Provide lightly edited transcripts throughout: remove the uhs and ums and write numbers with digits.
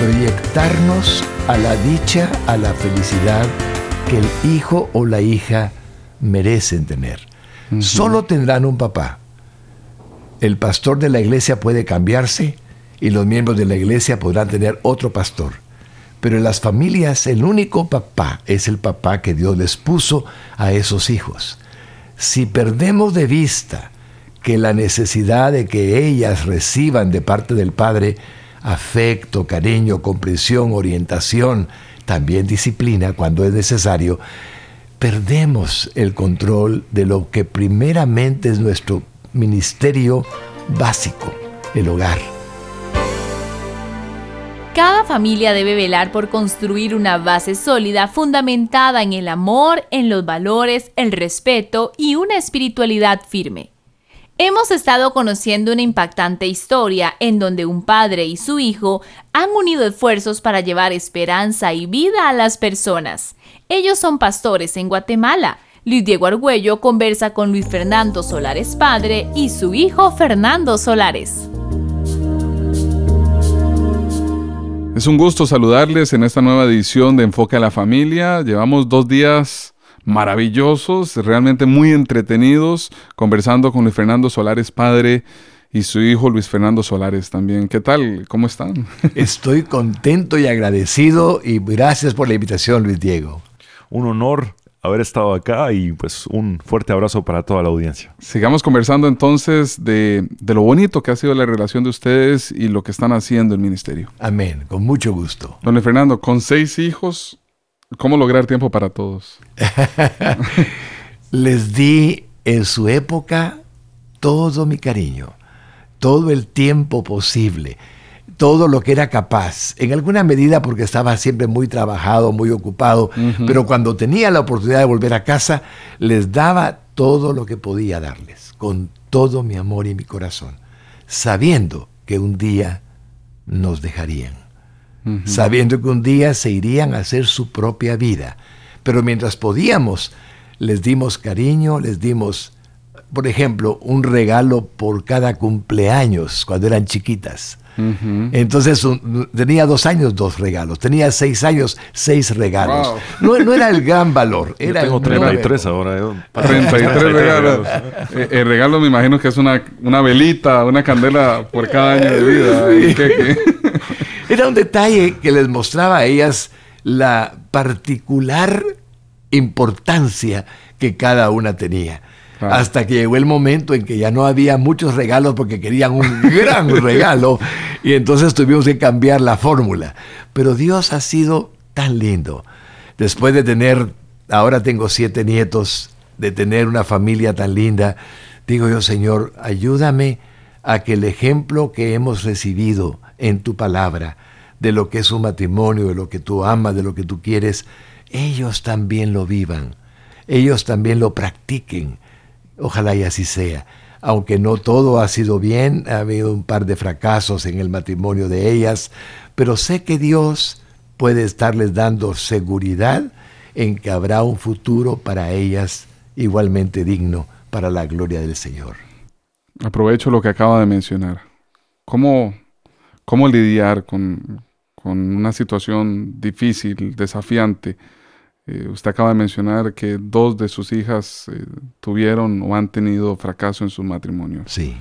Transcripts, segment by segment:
proyectarnos a la dicha, a la felicidad que el hijo o la hija merecen tener. Solo tendrán un papá. El pastor de la iglesia puede cambiarse y los miembros de la iglesia podrán tener otro pastor. Pero en las familias el único papá es el papá que Dios les puso a esos hijos. Si perdemos de vista que la necesidad de que ellas reciban de parte del Padre afecto, cariño, comprensión, orientación, también disciplina cuando es necesario, perdemos el control de lo que primeramente es nuestro ministerio básico, el hogar. Cada familia debe velar por construir una base sólida fundamentada en el amor, en los valores, el respeto y una espiritualidad firme. Hemos estado conociendo una impactante historia en donde un padre y su hijo han unido esfuerzos para llevar esperanza y vida a las personas. Ellos son pastores en Guatemala. Luis Diego Argüello conversa con Luis Fernando Solares padre y su hijo Fernando Solares. Es un gusto saludarles en esta nueva edición de Enfoque a la Familia. Llevamos 2 días maravillosos, realmente muy entretenidos, conversando con Luis Fernando Solares padre y su hijo Luis Fernando Solares también. ¿Qué tal? ¿Cómo están? Estoy contento y agradecido y gracias por la invitación, Luis Diego. Un honor haber estado acá y pues un fuerte abrazo para toda la audiencia. Sigamos conversando entonces de lo bonito que ha sido la relación de ustedes y lo que están haciendo en el ministerio. Amén, con mucho gusto. Don Luis Fernando, con 6 hijos, ¿cómo lograr tiempo para todos? Les di en su época todo mi cariño, todo el tiempo posible, todo lo que era capaz, en alguna medida porque estaba siempre muy trabajado, muy ocupado, pero cuando tenía la oportunidad de volver a casa, les daba todo lo que podía darles, con todo mi amor y mi corazón, sabiendo que un día nos dejarían, sabiendo que un día se irían a hacer su propia vida, pero mientras podíamos, les dimos cariño, les dimos, por ejemplo, un regalo por cada cumpleaños cuando eran chiquitas. Entonces tenía 2 años 2 regalos, tenía 6 años 6 regalos. Wow. No era el gran valor. Yo tengo 33 ahora. 33 regalos. El regalo me imagino que es una velita, una candela por cada año de vida. ¿Qué? Era un detalle que les mostraba a ellas la particular importancia que cada una tenía. Claro. Hasta que llegó el momento en que ya no había muchos regalos porque querían un gran regalo y entonces tuvimos que cambiar la fórmula. Pero Dios ha sido tan lindo. Después de tener, ahora tengo 7 nietos, de tener una familia tan linda, digo yo, Señor, ayúdame a que el ejemplo que hemos recibido en tu palabra, de lo que es un matrimonio, de lo que tú amas, de lo que tú quieres, ellos también lo vivan, ellos también lo practiquen. Ojalá y así sea. Aunque no todo ha sido bien, ha habido un par de fracasos en el matrimonio de ellas, pero sé que Dios puede estarles dando seguridad en que habrá un futuro para ellas igualmente digno para la gloria del Señor. Aprovecho lo que acaba de mencionar. ¿Cómo lidiar con una situación difícil, desafiante? Usted acaba de mencionar que 2 de sus hijas tuvieron o han tenido fracaso en su matrimonio. Sí.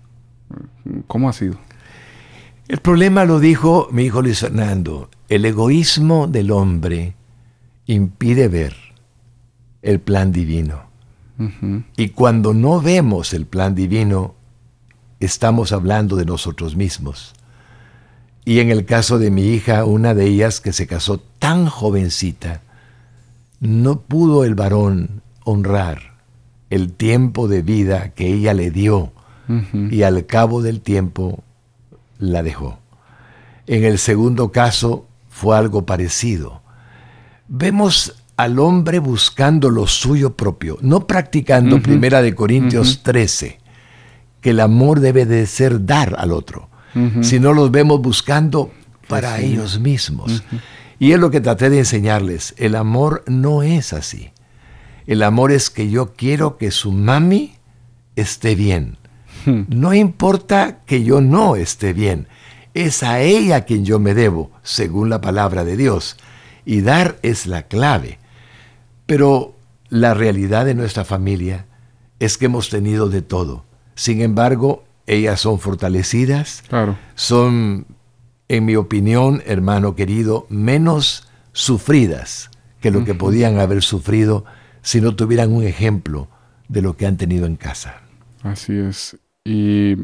¿Cómo ha sido? El problema, lo dijo mi hijo Luis Fernando, el egoísmo del hombre impide ver el plan divino. Y cuando no vemos el plan divino, estamos hablando de nosotros mismos. Y en el caso de mi hija, una de ellas que se casó tan jovencita, no pudo el varón honrar el tiempo de vida que ella le dio y al cabo del tiempo la dejó. En el segundo caso fue algo parecido. Vemos al hombre buscando lo suyo propio, no practicando 1 Corintios 13, que el amor debe de ser dar al otro, sino los vemos buscando para ellos mismos. Y es lo que traté de enseñarles. El amor no es así. El amor es que yo quiero que su mami esté bien. No importa que yo no esté bien. Es a ella a quien yo me debo, según la palabra de Dios. Y dar es la clave. Pero la realidad de nuestra familia es que hemos tenido de todo. Sin embargo, ellas son fortalecidas, Claro. son, en mi opinión, hermano querido, menos sufridas que lo que podían haber sufrido si no tuvieran un ejemplo de lo que han tenido en casa. Así es. Y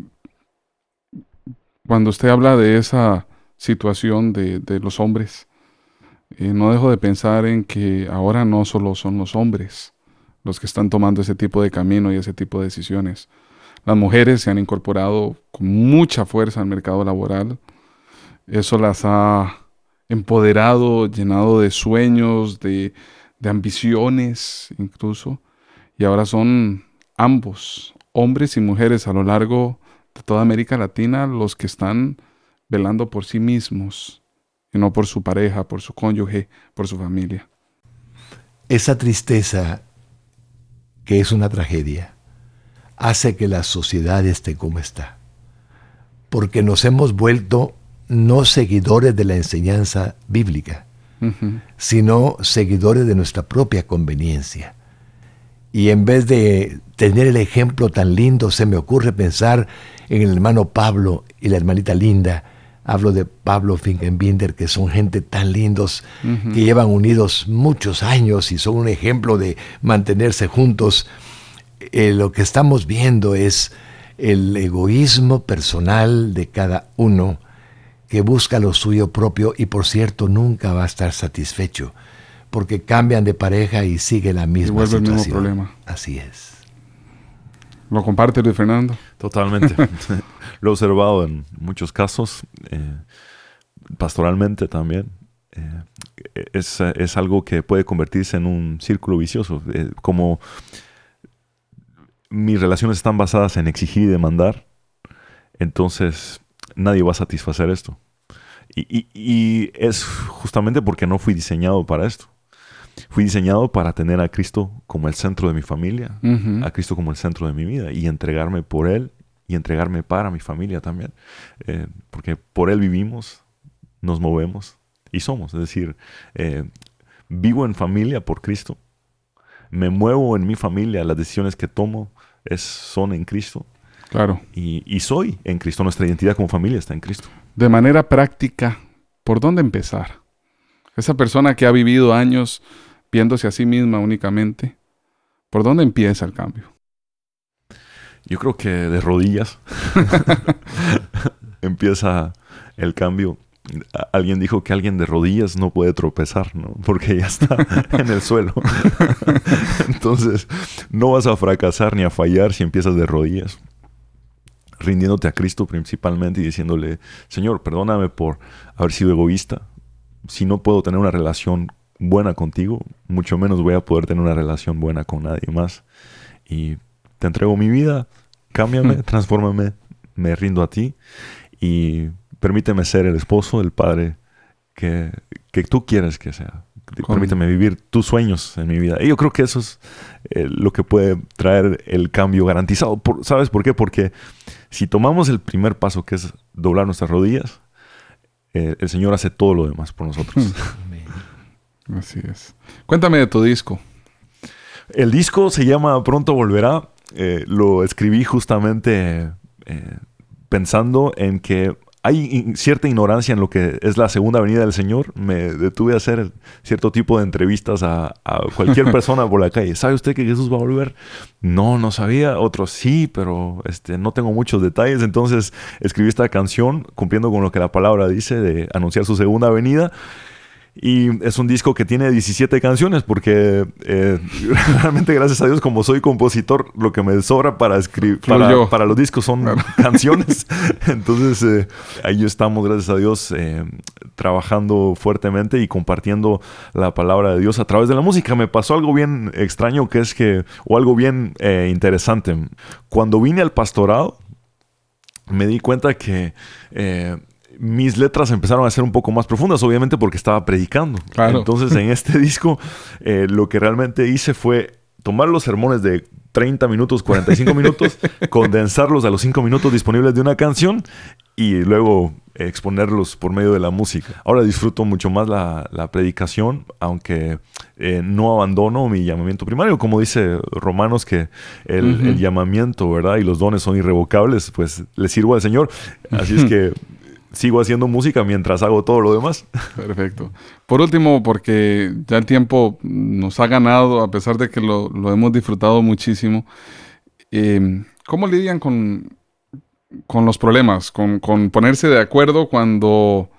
cuando usted habla de esa situación de los hombres, no dejo de pensar en que ahora no solo son los hombres los que están tomando ese tipo de camino y ese tipo de decisiones. Las mujeres se han incorporado con mucha fuerza al mercado laboral. Eso las ha empoderado, llenado de sueños, de ambiciones incluso. Y ahora son ambos, hombres y mujeres a lo largo de toda América Latina, los que están velando por sí mismos y no por su pareja, por su cónyuge, por su familia. Esa tristeza, que es una tragedia, hace que la sociedad esté como está. Porque nos hemos vuelto no seguidores de la enseñanza bíblica, sino seguidores de nuestra propia conveniencia. Y en vez de tener el ejemplo tan lindo, se me ocurre pensar en el hermano Pablo y la hermanita Linda. Hablo de Pablo Finkenbinder, que son gente tan lindos, que llevan unidos muchos años y son un ejemplo de mantenerse juntos. Lo que estamos viendo es el egoísmo personal de cada uno que busca lo suyo propio y, por cierto, nunca va a estar satisfecho, porque cambian de pareja y sigue la misma situación. El mismo problema. Así es. ¿Lo comparte, Luis Fernando? Totalmente. Lo he observado en muchos casos, pastoralmente también. Es algo que puede convertirse en un círculo vicioso. Como mis relaciones están basadas en exigir y demandar, entonces nadie va a satisfacer esto. Y es justamente porque no fui diseñado para esto. Fui diseñado para tener a Cristo como el centro de mi familia, a Cristo como el centro de mi vida y entregarme por Él y entregarme para mi familia también. Porque por Él vivimos, nos movemos y somos. Es decir, vivo en familia por Cristo, me muevo en mi familia, las decisiones que tomo son en Cristo. Claro. Y soy en Cristo, nuestra identidad como familia está en Cristo. De manera práctica, ¿por dónde empezar? Esa persona que ha vivido años viéndose a sí misma únicamente, ¿por dónde empieza el cambio? Yo creo que de rodillas empieza el cambio. Alguien dijo que alguien de rodillas no puede tropezar, ¿no? Porque ya está en el suelo. Entonces, no vas a fracasar ni a fallar si empiezas de rodillas, rindiéndote a Cristo principalmente y diciéndole: Señor, perdóname por haber sido egoísta. Si no puedo tener una relación buena contigo, mucho menos voy a poder tener una relación buena con nadie más. Y te entrego mi vida, cámbiame, transfórmame, me rindo a ti y permíteme ser el esposo, el padre que tú quieres que sea. Permíteme vivir tus sueños en mi vida. Y yo creo que eso es lo que puede traer el cambio garantizado. ¿Sabes por qué? Porque si tomamos el primer paso, que es doblar nuestras rodillas, el Señor hace todo lo demás por nosotros. Así es. Cuéntame de tu disco. El disco se llama Pronto Volverá. Lo escribí justamente pensando en que hay cierta ignorancia en lo que es la segunda venida del Señor. Me detuve a hacer cierto tipo de entrevistas a cualquier persona por la calle. ¿Sabe usted que Jesús va a volver? No sabía. Otros sí, pero no tengo muchos detalles. Entonces escribí esta canción cumpliendo con lo que la palabra dice de anunciar su segunda venida. Y es un disco que tiene 17 canciones porque realmente, gracias a Dios, como soy compositor, lo que me sobra para escribir para los discos son canciones. Entonces ahí estamos, gracias a Dios, trabajando fuertemente y compartiendo la palabra de Dios a través de la música. Me pasó algo bien extraño, o algo bien interesante. Cuando vine al pastorado, me di cuenta que mis letras empezaron a ser un poco más profundas, obviamente porque estaba predicando. Claro. Entonces, en este disco, lo que realmente hice fue tomar los sermones de 30 minutos, 45 minutos, condensarlos a los 5 minutos disponibles de una canción y luego exponerlos por medio de la música. Ahora disfruto mucho más la predicación, aunque no abandono mi llamamiento primario. Como dice Romanos, que el llamamiento, ¿verdad? Y los dones son irrevocables, pues le sirvo al Señor. Así es que sigo haciendo música mientras hago todo lo demás. Perfecto. Por último, porque ya el tiempo nos ha ganado, a pesar de que lo hemos disfrutado muchísimo, ¿cómo lidian con los problemas, con ponerse de acuerdo cuando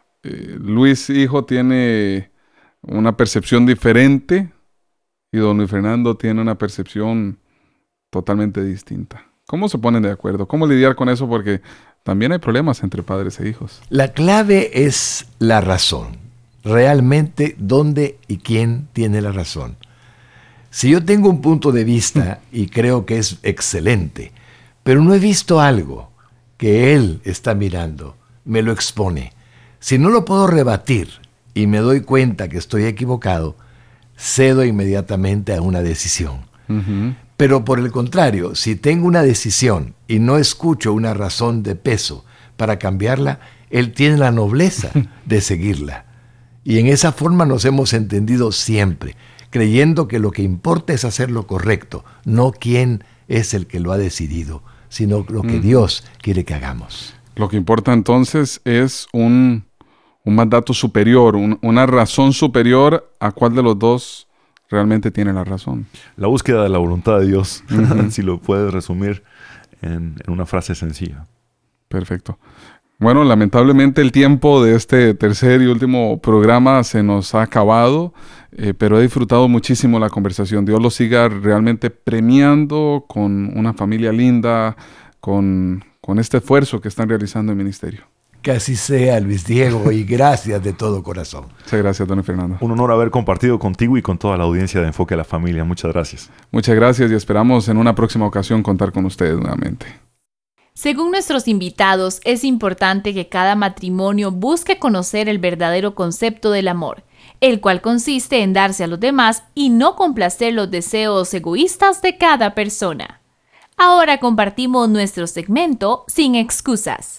Luis hijo tiene una percepción diferente y don Luis Fernando tiene una percepción totalmente distinta? ¿Cómo se ponen de acuerdo? ¿Cómo lidiar con eso? Porque también hay problemas entre padres e hijos. La clave es la razón. Realmente, ¿dónde y quién tiene la razón? Si yo tengo un punto de vista y creo que es excelente, pero no he visto algo que él está mirando, me lo expone. Si no lo puedo rebatir y me doy cuenta que estoy equivocado, cedo inmediatamente a una decisión. Pero por el contrario, si tengo una decisión y no escucho una razón de peso para cambiarla, él tiene la nobleza de seguirla. Y en esa forma nos hemos entendido siempre, creyendo que lo que importa es hacer lo correcto, no quién es el que lo ha decidido, sino lo que Dios quiere que hagamos. Lo que importa entonces es un mandato superior, una razón superior a cuál de los dos realmente tiene la razón. La búsqueda de la voluntad de Dios, si lo puedes resumir en una frase sencilla. Perfecto. Bueno, lamentablemente el tiempo de este tercer y último programa se nos ha acabado, pero he disfrutado muchísimo la conversación. Dios los siga realmente premiando con una familia linda, con este esfuerzo que están realizando en ministerio. Que así sea, Luis Diego, y gracias de todo corazón. Muchas gracias, don Fernando. Un honor haber compartido contigo y con toda la audiencia de Enfoque a la Familia. Muchas gracias. Muchas gracias y esperamos en una próxima ocasión contar con ustedes nuevamente. Según nuestros invitados, es importante que cada matrimonio busque conocer el verdadero concepto del amor, el cual consiste en darse a los demás y no complacer los deseos egoístas de cada persona. Ahora compartimos nuestro segmento Sin Excusas.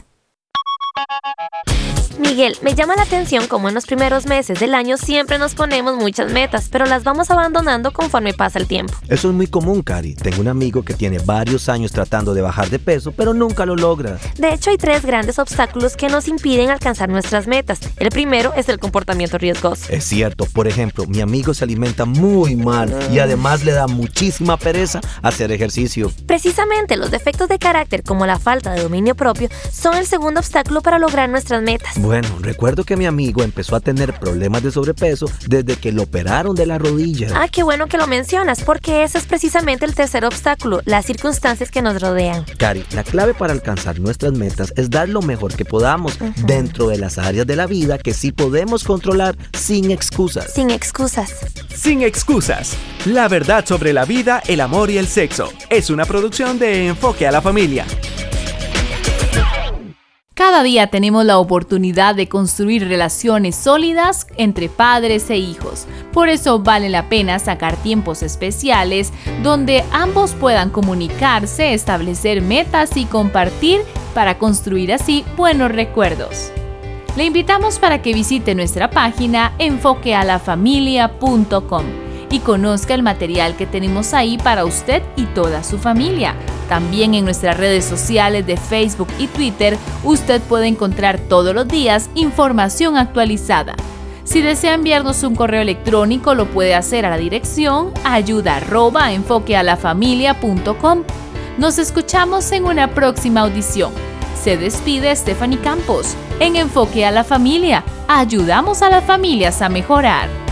Miguel, me llama la atención cómo en los primeros meses del año siempre nos ponemos muchas metas, pero las vamos abandonando conforme pasa el tiempo. Eso es muy común, Cari. Tengo un amigo que tiene varios años tratando de bajar de peso, pero nunca lo logra. De hecho, hay 3 grandes obstáculos que nos impiden alcanzar nuestras metas. El primero es el comportamiento riesgoso. Es cierto, por ejemplo, mi amigo se alimenta muy mal y además le da muchísima pereza hacer ejercicio. Precisamente, los defectos de carácter, como la falta de dominio propio, son el segundo obstáculo para lograr nuestras metas. Bueno, recuerdo que mi amigo empezó a tener problemas de sobrepeso desde que lo operaron de la rodilla. Ah, qué bueno que lo mencionas, porque ese es precisamente el tercer obstáculo, las circunstancias que nos rodean. Cari, la clave para alcanzar nuestras metas es dar lo mejor que podamos dentro de las áreas de la vida que sí podemos controlar sin excusas. Sin excusas. Sin Excusas. La verdad sobre la vida, el amor y el sexo. Es una producción de Enfoque a la Familia. Cada día tenemos la oportunidad de construir relaciones sólidas entre padres e hijos. Por eso vale la pena sacar tiempos especiales donde ambos puedan comunicarse, establecer metas y compartir para construir así buenos recuerdos. Le invitamos para que visite nuestra página enfoquealafamilia.com y conozca el material que tenemos ahí para usted y toda su familia. También en nuestras redes sociales de Facebook y Twitter, usted puede encontrar todos los días información actualizada. Si desea enviarnos un correo electrónico, lo puede hacer a la dirección ayuda@enfoquealafamilia.com. Nos escuchamos en una próxima audición. Se despide Stephanie Campos. En Enfoque a la Familia, ayudamos a las familias a mejorar.